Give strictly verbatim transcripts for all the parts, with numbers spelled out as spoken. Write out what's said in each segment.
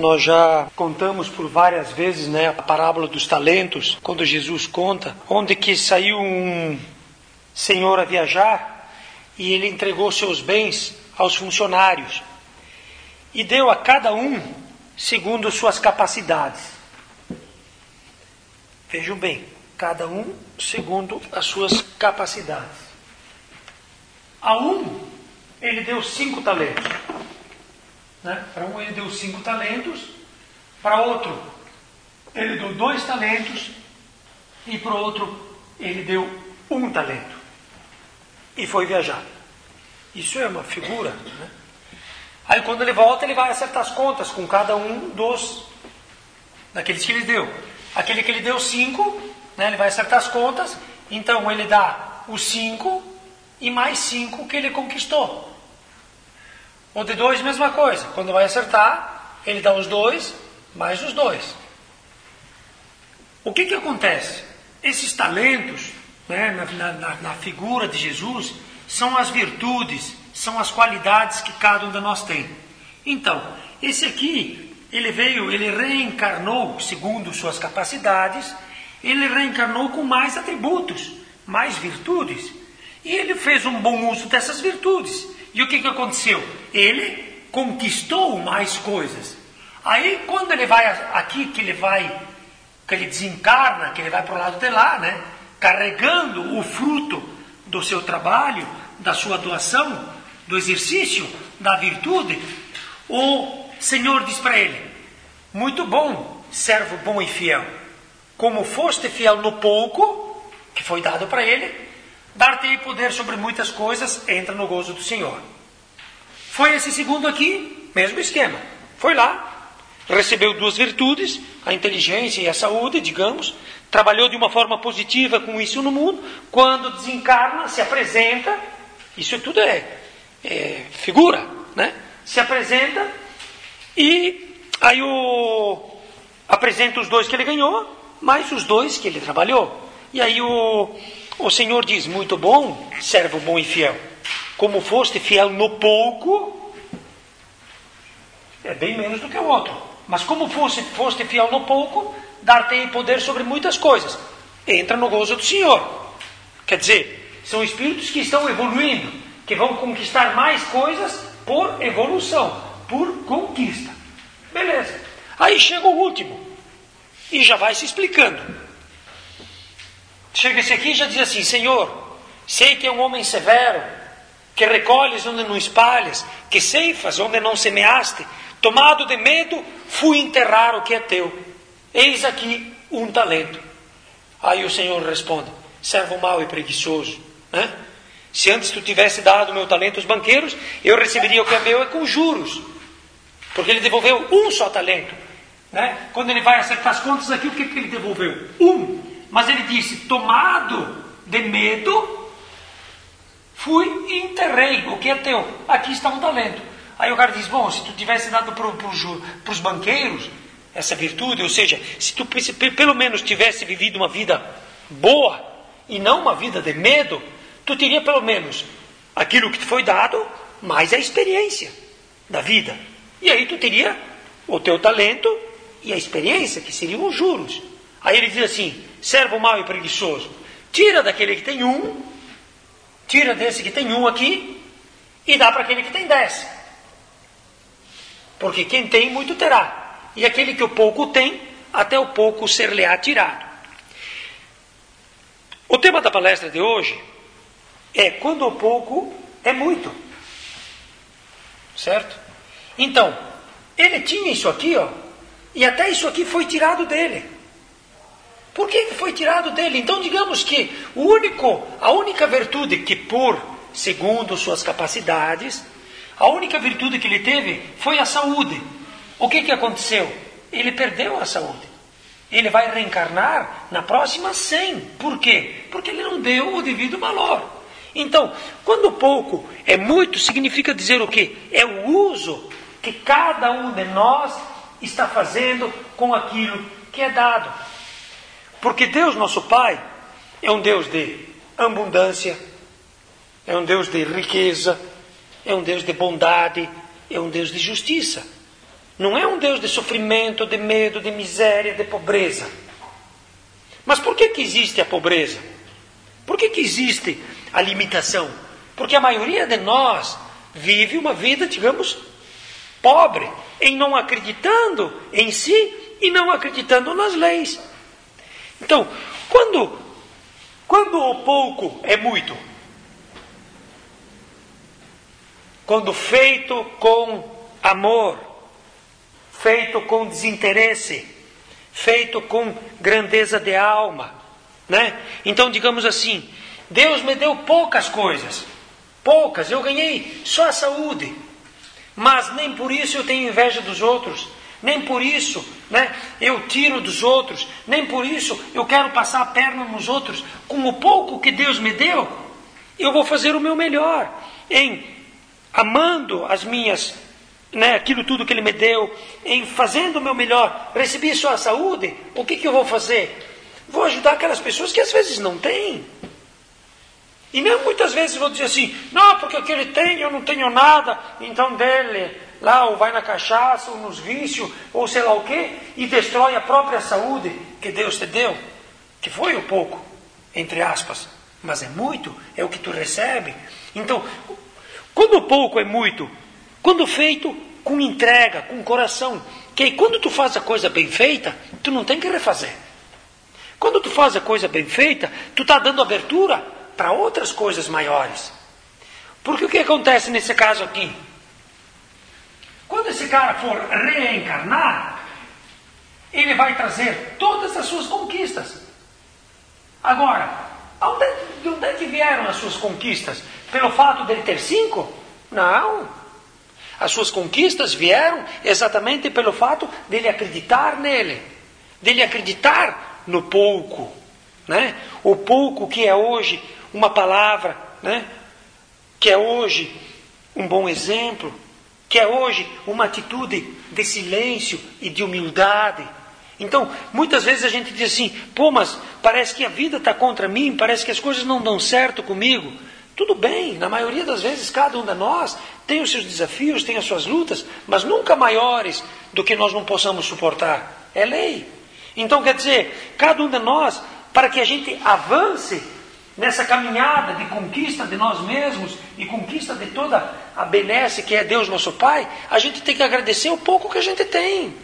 Nós já contamos por várias vezes, né, a parábola dos talentos, quando Jesus conta, onde que saiu um senhor a viajar e ele entregou seus bens aos funcionários e deu a cada um segundo suas capacidades. Vejam bem, cada um segundo as suas capacidades. A um, ele deu cinco talentos. Né? Para um ele deu cinco talentos, para outro ele deu dois talentos e para o outro ele deu um talento e foi viajar. Isso é uma figura, né? Aí quando ele volta ele vai acertar as contas com cada um dos daqueles que ele deu. Aquele que ele deu cinco, né, ele vai acertar as contas, então ele dá os cinco e mais cinco que ele conquistou. O de dois, mesma coisa. Quando vai acertar, ele dá os dois, mais os dois. O que que acontece? Esses talentos, né, na, na, na figura de Jesus, são as virtudes, são as qualidades que cada um de nós tem. Então, esse aqui, ele veio, ele reencarnou, segundo suas capacidades, ele reencarnou com mais atributos, mais virtudes. E ele fez um bom uso dessas virtudes. E o que que aconteceu? Ele conquistou mais coisas. Aí quando ele vai aqui, que ele vai, que ele desencarna, que ele vai para o lado de lá, né? Carregando o fruto do seu trabalho, da sua doação, do exercício, da virtude, o Senhor diz para ele: muito bom, servo bom e fiel. Como foste fiel no pouco, que foi dado para ele, dar-te-ei poder sobre muitas coisas, entra no gozo do Senhor. Foi esse segundo aqui, mesmo esquema. Foi lá, recebeu duas virtudes, a inteligência e a saúde, digamos, trabalhou de uma forma positiva com isso no mundo, quando desencarna, se apresenta, isso tudo é, é figura, né? Se apresenta e aí o, apresenta os dois que ele ganhou, mais os dois que ele trabalhou. E aí o O Senhor diz: muito bom, servo bom e fiel. Como foste fiel no pouco, é bem menos do que o outro. Mas como foste, foste fiel no pouco, dar-te-ei poder sobre muitas coisas. Entra no gozo do Senhor. Quer dizer, são espíritos que estão evoluindo, que vão conquistar mais coisas por evolução, por conquista. Beleza. Aí chega o último. E já vai se explicando. Chega esse aqui e já diz assim: Senhor, sei que é um homem severo, que recolhes onde não espalhas, que ceifas onde não semeaste. Tomado de medo, fui enterrar o que é teu. Eis aqui um talento. Aí o Senhor responde: servo mau e preguiçoso, né? Se antes tu tivesse dado meu talento aos banqueiros, eu receberia o que é meu é com juros, porque ele devolveu um só talento, né? Quando ele vai acertar as contas aqui, o que, que ele devolveu? Um. Mas ele disse: tomado de medo, fui e enterrei o que é teu. Aqui está um talento. Aí o cara diz: bom, se tu tivesse dado para pro, os banqueiros essa virtude, ou seja, se tu pelo menos tivesse vivido uma vida boa e não uma vida de medo, tu teria pelo menos aquilo que te foi dado, mais a experiência da vida. E aí tu teria o teu talento e a experiência, que seriam os juros. Aí ele diz assim: servo mau e preguiçoso, tira daquele que tem um, tira desse que tem um aqui, e dá para aquele que tem dez. Porque quem tem, muito terá. E aquele que o pouco tem, até o pouco ser-lhe-á tirado. O tema da palestra de hoje é quando o pouco é muito. Certo? Então, ele tinha isso aqui, ó, e até isso aqui foi tirado dele. Por que foi tirado dele? Então, digamos que o único, a única virtude que, por segundo suas capacidades, a única virtude que ele teve foi a saúde. O que, que aconteceu? Ele perdeu a saúde. Ele vai reencarnar na próxima sem. Por quê? Porque ele não deu o devido valor. Então, quando pouco é muito, significa dizer o quê? É o uso que cada um de nós está fazendo com aquilo que é dado. Porque Deus, nosso Pai, é um Deus de abundância, é um Deus de riqueza, é um Deus de bondade, é um Deus de justiça. Não é um Deus de sofrimento, de medo, de miséria, de pobreza. Mas por que que existe a pobreza? Por que que existe a limitação? Porque a maioria de nós vive uma vida, digamos, pobre, em não acreditando em si e não acreditando nas leis. Então, quando, quando o pouco é muito, quando feito com amor, feito com desinteresse, feito com grandeza de alma, né? Então, digamos assim, Deus me deu poucas coisas, poucas, eu ganhei só a saúde, mas nem por isso eu tenho inveja dos outros, nem por isso, né, eu tiro dos outros, nem por isso eu quero passar a perna nos outros. Com o pouco que Deus me deu, eu vou fazer o meu melhor, em amando as minhas, né, aquilo tudo que Ele me deu, em fazendo o meu melhor. Recebi só a saúde, o que que eu vou fazer? Vou ajudar aquelas pessoas que às vezes não têm. E não muitas vezes vou dizer assim, não, porque o que ele tem, eu não tenho nada, então dele, lá, ou vai na cachaça, ou nos vícios, ou sei lá o quê, e destrói a própria saúde que Deus te deu, que foi o pouco, entre aspas, mas é muito, é o que tu recebe. Então, quando o pouco é muito, quando feito com entrega, com coração, que aí quando tu faz a coisa bem feita, tu não tem que refazer. Quando tu faz a coisa bem feita, tu está dando abertura para outras coisas maiores. Porque o que acontece nesse caso aqui? Quando esse cara for reencarnar, ele vai trazer todas as suas conquistas. Agora, de onde é que vieram as suas conquistas? Pelo fato dele ter cinco? Não. As suas conquistas vieram exatamente pelo fato dele acreditar nele, dele acreditar no pouco, né? O pouco que é hoje uma palavra, né? Que é hoje um bom exemplo, que é hoje uma atitude de silêncio e de humildade. Então, muitas vezes a gente diz assim, pô, mas parece que a vida está contra mim, parece que as coisas não dão certo comigo. Tudo bem, na maioria das vezes cada um de nós tem os seus desafios, tem as suas lutas, mas nunca maiores do que nós não possamos suportar. É lei. Então, quer dizer, cada um de nós, para que a gente avance nessa caminhada de conquista de nós mesmos e conquista de toda a benesse que é Deus nosso Pai, a gente tem que agradecer o pouco que a gente tem.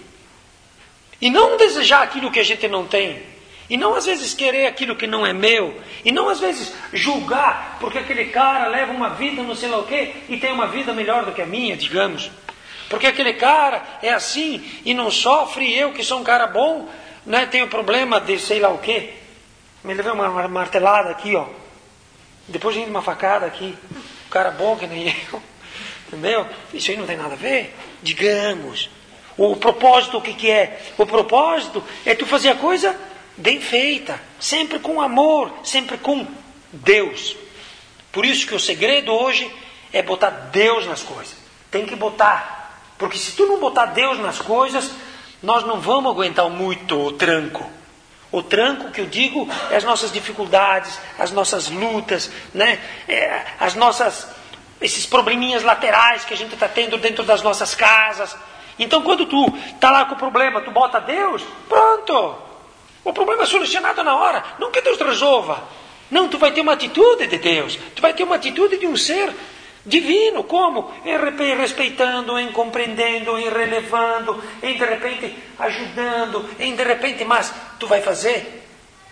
E não desejar aquilo que a gente não tem. E não às vezes querer aquilo que não é meu. E não às vezes julgar porque aquele cara leva uma vida não sei lá o quê e tem uma vida melhor do que a minha, digamos. Porque aquele cara é assim e não sofre, e eu que sou um cara bom, né, tenho problema de sei lá o quê. Me levei uma martelada aqui, ó. Depois de uma facada aqui. Um cara bom que nem eu. Entendeu? Isso aí não tem nada a ver. Digamos. O propósito, o que que é? O propósito é tu fazer a coisa bem feita. Sempre com amor. Sempre com Deus. Por isso que o segredo hoje é botar Deus nas coisas. Tem que botar. Porque se tu não botar Deus nas coisas, nós não vamos aguentar muito o tranco. O tranco que eu digo é as nossas dificuldades, as nossas lutas, né? É, as nossas, esses probleminhas laterais que a gente está tendo dentro das nossas casas. Então quando tu está lá com o problema, tu bota Deus, pronto. O problema é solucionado na hora. Não que Deus resolva. Não, tu vai ter uma atitude de Deus. Tu vai ter uma atitude de um ser divino. Como? Em respeitando, em compreendendo, em relevando, em de repente ajudando, em de repente, mas tu vai fazer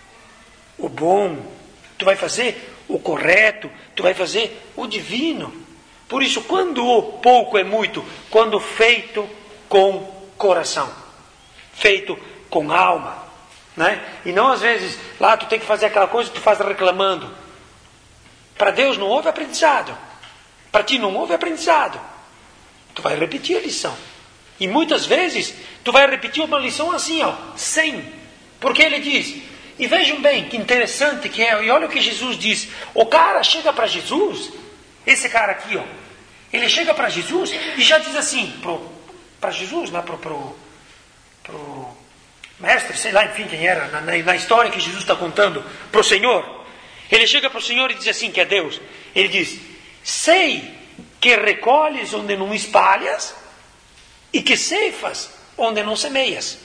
o bom, tu vai fazer o correto, tu vai fazer o divino. Por isso, quando o pouco é muito, quando feito com coração, feito com alma, né? E não às vezes, lá tu tem que fazer aquela coisa que tu faz reclamando. Para Deus não houve aprendizado. Para ti não houve aprendizado. Tu vai repetir a lição. E muitas vezes, tu vai repetir uma lição assim, ó, sem. Porque ele diz, e vejam bem, que interessante que é, e olha o que Jesus diz. O cara chega para Jesus, esse cara aqui, ó, ele chega para Jesus e já diz assim, para Jesus, não, pro, pro, pro mestre, sei lá, enfim, quem era, na, na história que Jesus está contando, para o Senhor. Ele chega para o Senhor e diz assim, que é Deus. Ele diz, sei que recolhes onde não espalhas, e que ceifas onde não semeias.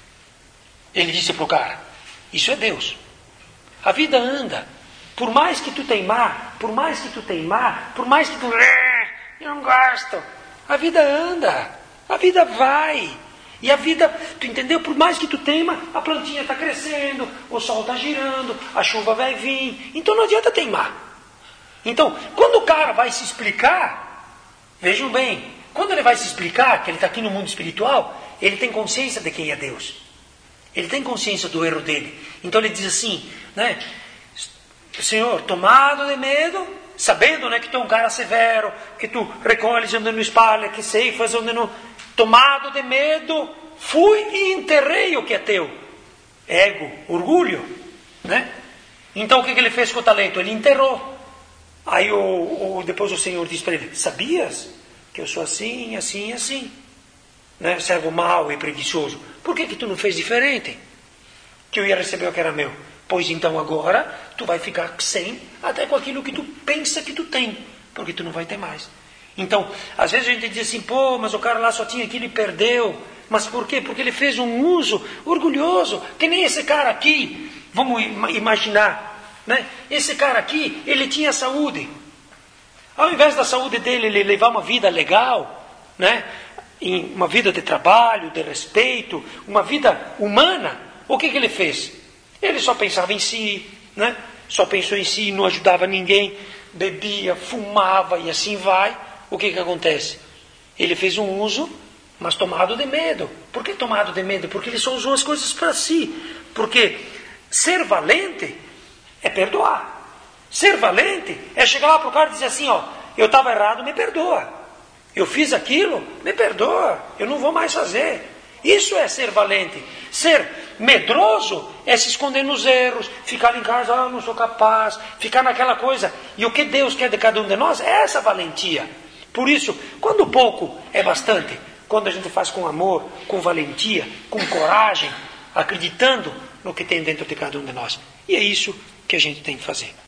Ele disse para o cara, isso é Deus. A vida anda, por mais que tu teimar, por mais que tu teimar, por mais que tu, eu não gosto, a vida anda, a vida vai. E a vida, tu entendeu? Por mais que tu teima, a plantinha está crescendo, o sol está girando, a chuva vai vir. Então não adianta teimar. Então, quando o cara vai se explicar, vejam bem, quando ele vai se explicar, que ele está aqui no mundo espiritual, ele tem consciência de quem é Deus. Ele tem consciência do erro dele. Então ele diz assim, né? Senhor, tomado de medo, sabendo, né, que tu é um cara severo, que tu recolhes onde não espalha, que ceifas onde não... Tomado de medo, fui e enterrei o que é teu. Ego, orgulho, né? Então o que, que ele fez com o talento? Ele enterrou. Aí o, o, depois o Senhor disse para ele, sabias que eu sou assim, assim, assim? Né? Servo mau e preguiçoso. Por que, que tu não fez diferente? Que eu ia receber o que era meu. Pois então agora tu vai ficar sem até com aquilo que tu pensa que tu tem. Porque tu não vai ter mais. Então, às vezes a gente diz assim, pô, mas o cara lá só tinha aquilo e perdeu. Mas por quê? Porque ele fez um uso orgulhoso. Que nem esse cara aqui, vamos imaginar, né? Esse cara aqui, ele tinha saúde. Ao invés da saúde dele, ele levar uma vida legal, né? Uma vida de trabalho, de respeito, uma vida humana, o que, que ele fez? Ele só pensava em si, né? Só pensou em si, não ajudava ninguém, bebia, fumava e assim vai. O que que acontece? Ele fez um uso, mas tomado de medo. Por que tomado de medo? Porque ele só usou as coisas para si. Porque ser valente é perdoar. Ser valente é chegar lá para o cara e dizer assim, ó, eu estava errado, me perdoa. Eu fiz aquilo, me perdoa. Eu não vou mais fazer. Isso é ser valente. Ser medroso é se esconder nos erros, ficar em casa, ah, não sou capaz, ficar naquela coisa. E o que Deus quer de cada um de nós é essa valentia. Por isso, quando pouco é bastante, quando a gente faz com amor, com valentia, com coragem, acreditando no que tem dentro de cada um de nós. E é isso que a gente tem que fazer.